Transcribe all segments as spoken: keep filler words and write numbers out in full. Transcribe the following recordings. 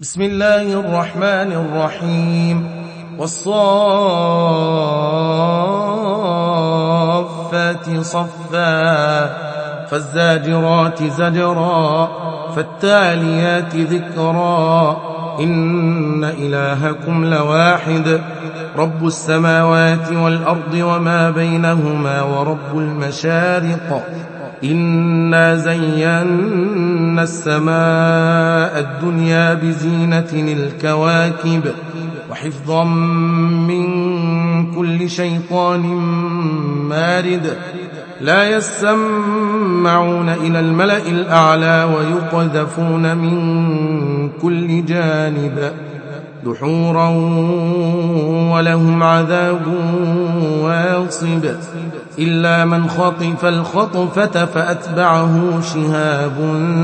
بسم الله الرحمن الرحيم والصافات صفا فالزاجرات زجرا فالتاليات ذكرا إن إلهكم لواحد رب السماوات والأرض وما بينهما ورب المشارق إنا زينا السماء الدنيا بزينة الكواكب وحفظا من كل شيطان مارد لا يسمعون إلى الملأ الأعلى ويقذفون من كل جانب دحورا ولهم عذاب واصب إلا من خطف الخطفة فأتبعه شهاب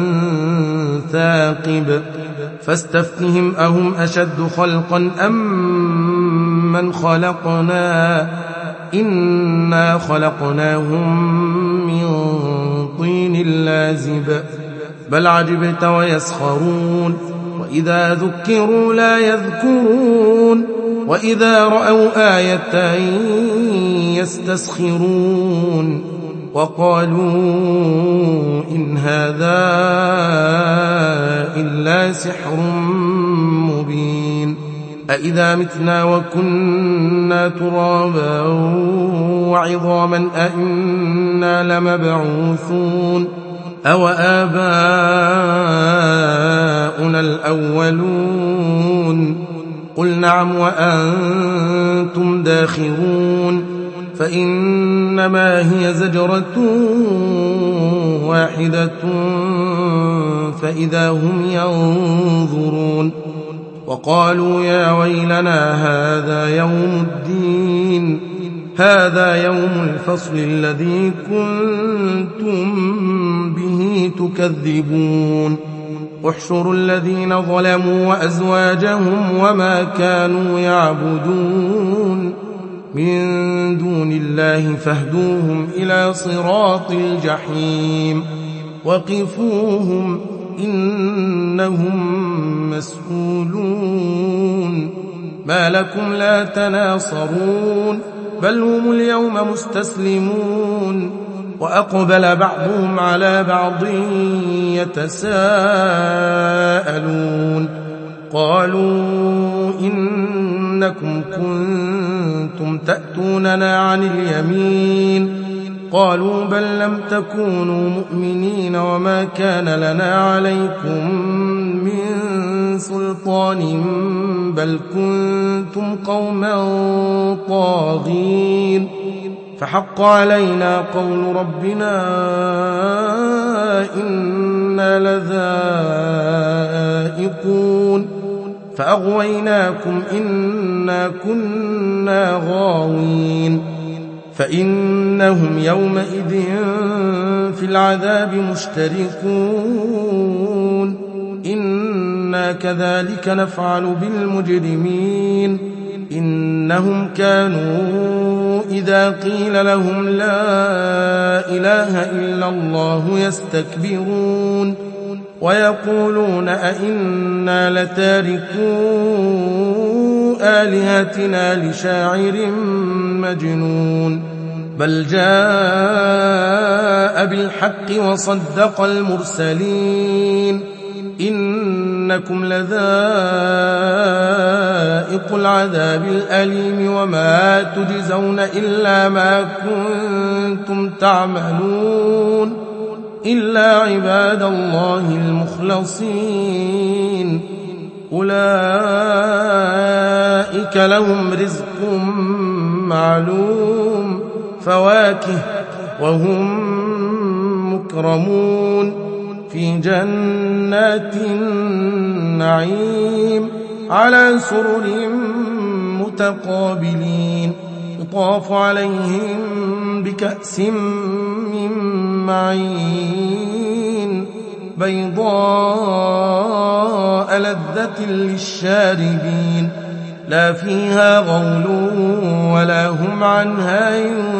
ثاقب فاستفتهم أهم أشد خلقا أم من خلقنا إنا خلقناهم من طين لازب بل عجبت ويسخرون وإذا ذكروا لا يذكرون وإذا رأوا آية يستسخرون وقالوا إن هذا إلا سحر مبين أإذا متنا وكنا ترابا وعظاما أئنا لمبعوثون أو آباؤنا الأولون قل نعم وأنتم داخرون فإنما هي زجرة واحدة فإذا هم ينظرون وقالوا يا ويلنا هذا يوم الدين هذا يوم الفصل الذي كنتم به تكذبون احشروا الذين ظلموا وأزواجهم وما كانوا يعبدون من دون الله فاهدوهم إلى صراط الجحيم وقفوهم إنهم مسؤولون ما لكم لا تناصرون بل هم اليوم مستسلمون وأقبل بعضهم على بعض يتساءلون قالوا إنكم كنتم تأتوننا عن اليمين قالوا بل لم تكونوا مؤمنين وما كان لنا عليكم من سلطان بل كنتم قوما طاغين فحق علينا قول ربنا إنا لذائقون فأغويناكم إنا كنا غاوين فإنهم يومئذ في العذاب مشتركون إنا كذلك نفعل بالمجرمين إنهم كانوا إذا قيل لهم لا إله إلا الله يستكبرون ويقولون أئنا لتاركو آلهتنا لشاعر مجنون بل جاء بالحق وصدق المرسلين إنكم لذائق العذاب الأليم وما تجزون إلا ما كنتم تعملون إلا عباد الله المخلصين أولئك لهم رزق معلوم فواكه وهم مكرمون في جنات النعيم على سرر متقابلين يطاف عليهم بكأس من معين بيضاء لذة للشاربين لا فيها غول ولا هم عنها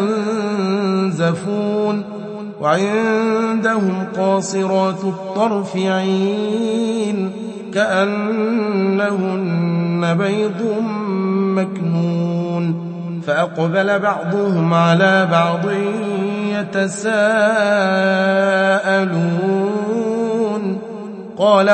ينزفون وعندهم قاصرات الطرف عين كأنهن بيض مكنون فأقبل بعضهم على بعض يتساءلون قال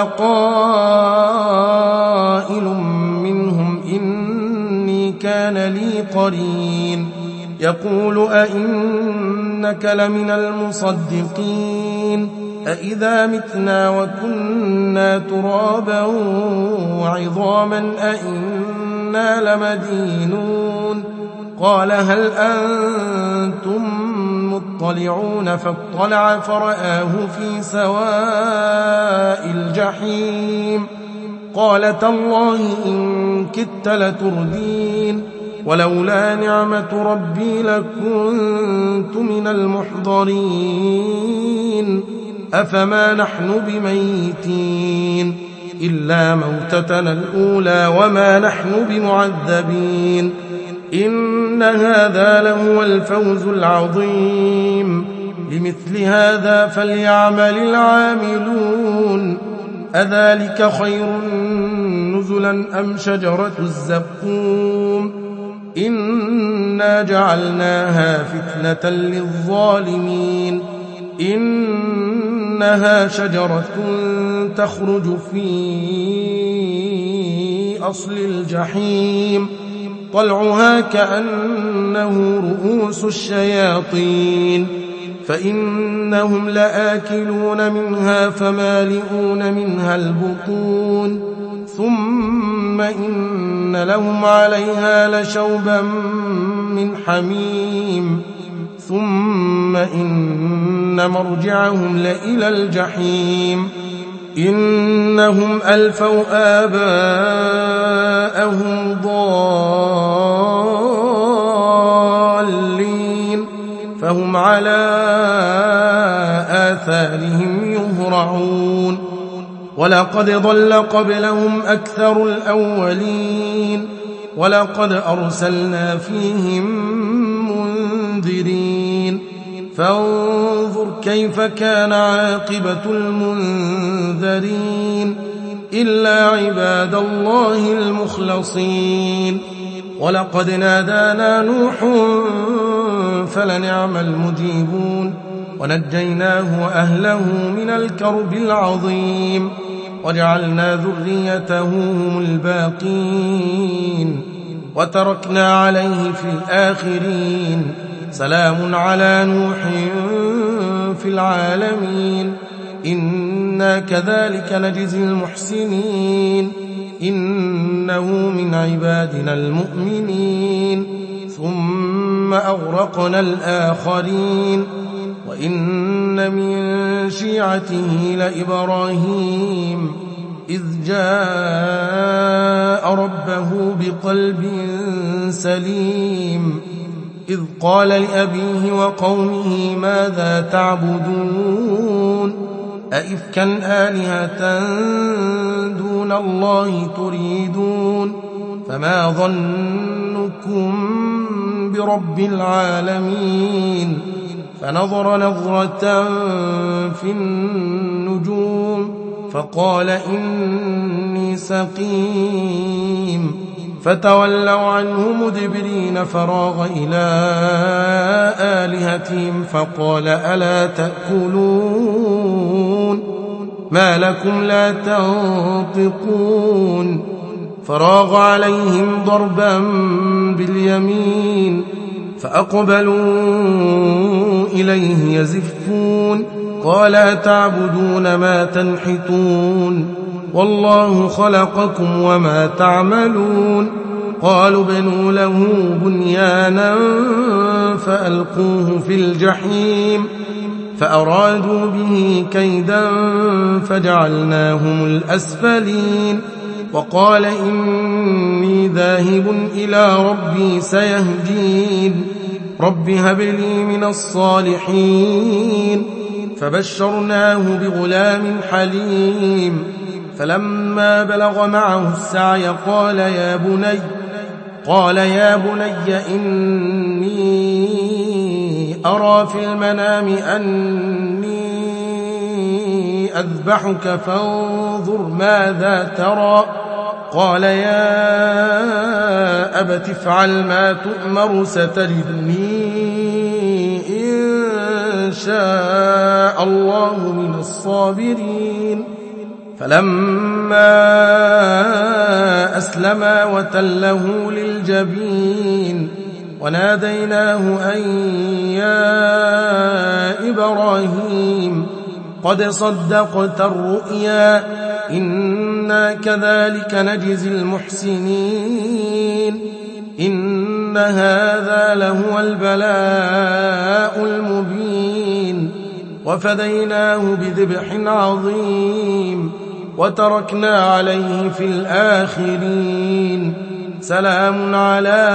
قائل منهم إني كان لي قرين يقول أئنك لمن المصدقين أئذا متنا وكنا ترابا وعظاما أئنا لمدينون قال هل أنتم مطلعون فاطلع فرآه في سواء الجحيم قال تالله إن كدت لتردين ولولا نعمة ربي لكنت من المحضرين أفما نحن بميتين إلا موتتنا الأولى وما نحن بمعذبين إن هذا لهو الفوز العظيم لمثل هذا فليعمل العاملون أذلك خير نزلا أم شجرة الزقوم إنا جعلناها فتنة للظالمين إنها شجرة تخرج في أصل الجحيم طلعها كأنه رؤوس الشياطين فإنهم لآكلون منها فمالئون منها البطون ثم إن لهم عليها لشوبا من حميم ثم إن مرجعهم لإلى الجحيم إنهم ألفوا آباءهم ضالين فهم على آثارهم يهرعون ولقد ضل قبلهم أكثر الأولين ولقد أرسلنا فيهم منذرين فانظر كيف كان عاقبة المنذرين إلا عباد الله المخلصين ولقد نادانا نوح فلنعم المجيبون ونجيناه وأهله من الكرب العظيم وجعلنا ذريته هم الباقين وتركنا عليه في الآخرين سلام على نوح في العالمين إنا كذلك نجزي المحسنين إنه من عبادنا المؤمنين ثم أغرقنا الآخرين وإن من شيعته لإبراهيم إذ جاء ربه بقلب سليم إذ قال لأبيه وقومه ماذا تعبدون أئفكا آلهة دون الله تريدون فما ظنكم برب العالمين فنظر نظرة في النجوم فقال إني سقيم فتولوا عنه مدبرين فراغ إلى آلهتهم فقال ألا تأكلون ما لكم لا تنطقون فراغ عليهم ضربا باليمين فأقبلوا إليه يزفون قال تعبدون ما تنحتون والله خلقكم وما تعملون قالوا بنوا له بنيانا فألقوه في الجحيم فأرادوا به كيدا فجعلناهم الأسفلين وقال إني ذاهب إلى ربي سيهدين رب هب لي من الصالحين فبشرناه بغلام حليم فلما بلغ معه السعي قال يا بني قال يا بني إني أرى في المنام أني أذبحك فانظر ماذا ترى قال يا أبت افعل ما تؤمر ستجدني إن شاء الله من الصابرين فلما أسلما وتله للجبين وناديناه أن يا إبراهيم قد صدقت الرؤيا إنا كذلك نجزي المحسنين إن هذا لهو البلاء المبين وفديناه بذبح عظيم وتركنا عليه في الآخرين سلام على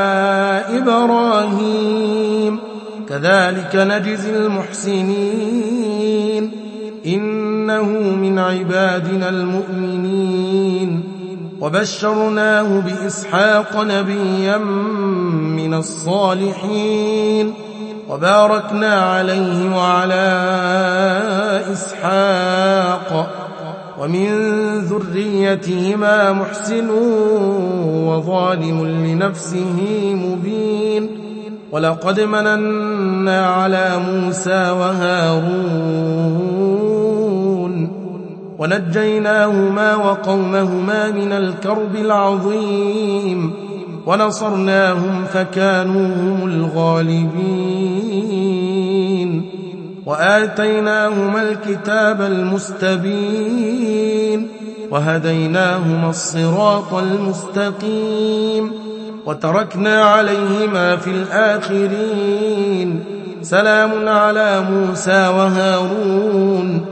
إبراهيم كذلك نجزي المحسنين إنه من عبادنا المؤمنين وبشرناه بإسحاق نبيا من الصالحين وباركنا عليه وعلى إسحاق ومن ذريتهما محسن وظالم لنفسه مبين ولقد مننا على موسى وهارون ونجيناهما وقومهما من الكرب العظيم ونصرناهم فكانوا هم الغالبين وآتيناهما الكتاب المستبين وهديناهما الصراط المستقيم وتركنا عليهما في الآخرين سلام على موسى وهارون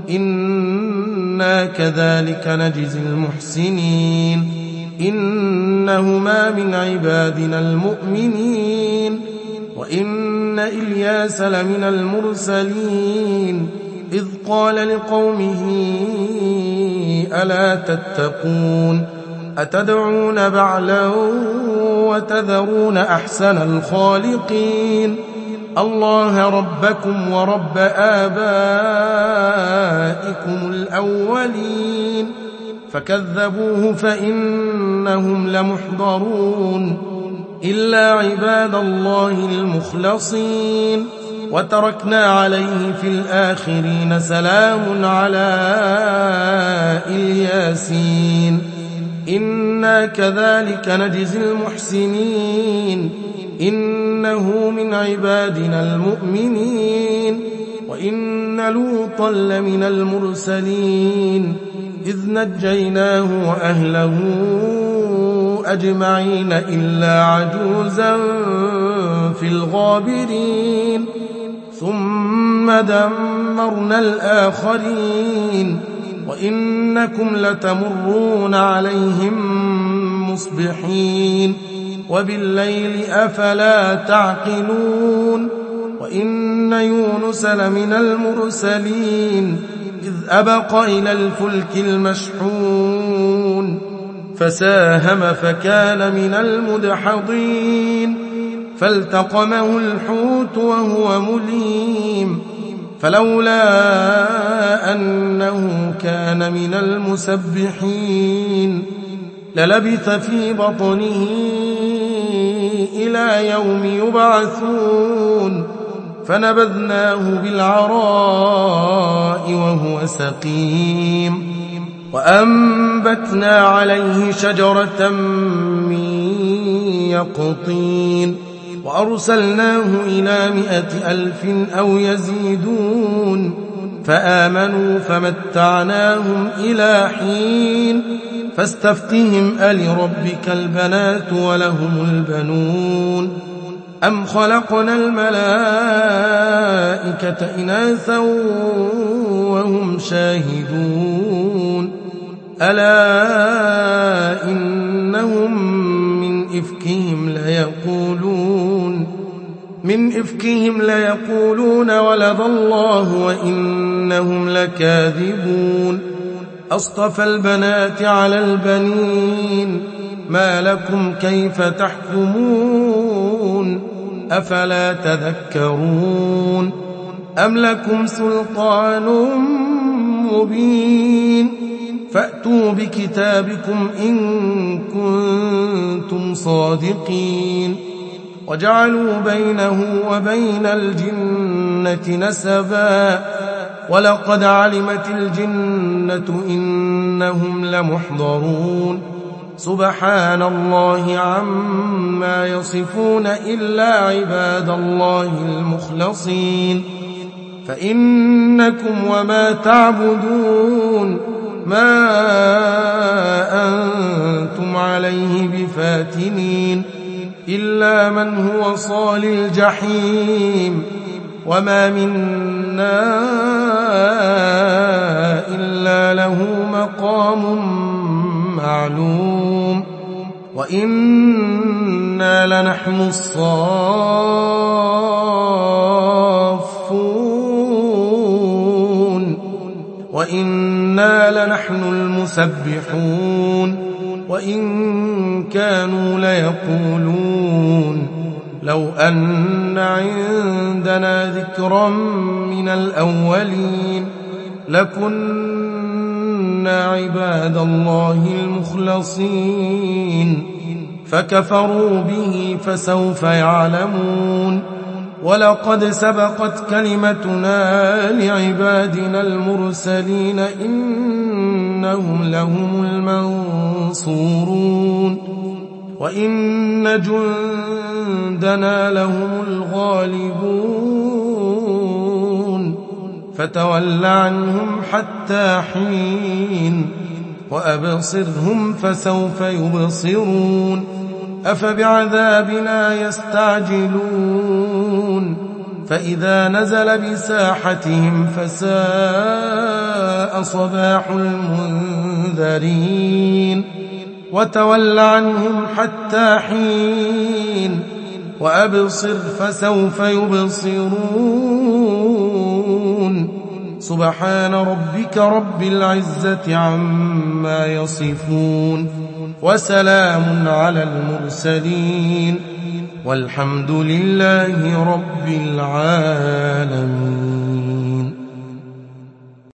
إنا كذلك نجزي المحسنين إنهما من عبادنا المؤمنين وإن إلياس لمن المرسلين إذ قال لقومه ألا تتقون أتدعون بعلا وتذرون أحسن الخالقين الله ربكم ورب آبائكم الأولين فكذبوه فإنهم لمحضرون إلا عباد الله المخلصين وتركنا عليه في الآخرين سلام على الياسين إنا كذلك نجزي المحسنين إنه من عبادنا المؤمنين وإن لوطا لمن المرسلين إذ نجيناه وأهله أجمعين إلا عجوزا في الغابرين ثم دمرنا الآخرين وإنكم لتمرون عليهم مصبحين وبالليل أفلا تعقلون وإن يونس لمن المرسلين إذ أبق إلى الفلك المشحون فساهم فكان من المدحضين فالتقمه الحوت وهو مليم فلولا أنه كان من المسبحين للبث في بطنه إلى يوم يبعثون فنبذناه بالعراء وهو سقيم وأنبتنا عليه شجرة من يقطين وأرسلناه إلى مائة ألف أو يزيدون فآمنوا فمتعناهم إلى حين فاستفتهم ألربك البنات ولهم البنون أم خلقنا الملائكة إناثا وهم شاهدون ألا إنهم من إفكهم ليقولون من إفكهم ليقولون ولد الله وإنهم لكاذبون أصطفى البنات على البنين ما لكم كيف تحكمون أفلا تذكرون أم لكم سلطان مبين فأتوا بكتابكم إن كنتم صادقين وجعلوا بينه وبين الجنة نسبا ولقد علمت الجنة إنهم لمحضرون سبحان الله عما يصفون إلا عباد الله المخلصين فإنكم وما تعبدون ما أنتم عليه بفاتنين إلا من هو صال الجحيم وما منا إلا له مقام معلوم وإنا لنحن الصافون وإنا لنحن المسبحون وإن كانوا ليقولون لو أن عندنا ذكرا من الأولين لكنا عباد الله المخلصين فكفروا به فسوف يعلمون ولقد سبقت كلمتنا لعبادنا المرسلين إنهم لهم المنصورون وإن جندنا لهم الغالبون فتول عنهم حتى حين وأبصرهم فسوف يبصرون أفبعذابنا يستعجلون فإذا نزل بساحتهم فساء صباح المنذرين وتول عنهم حتى حين وأبصر فسوف يبصرون سبحان ربك رب العزة عما يصفون وسلام على المرسلين والحمد لله رب العالمين.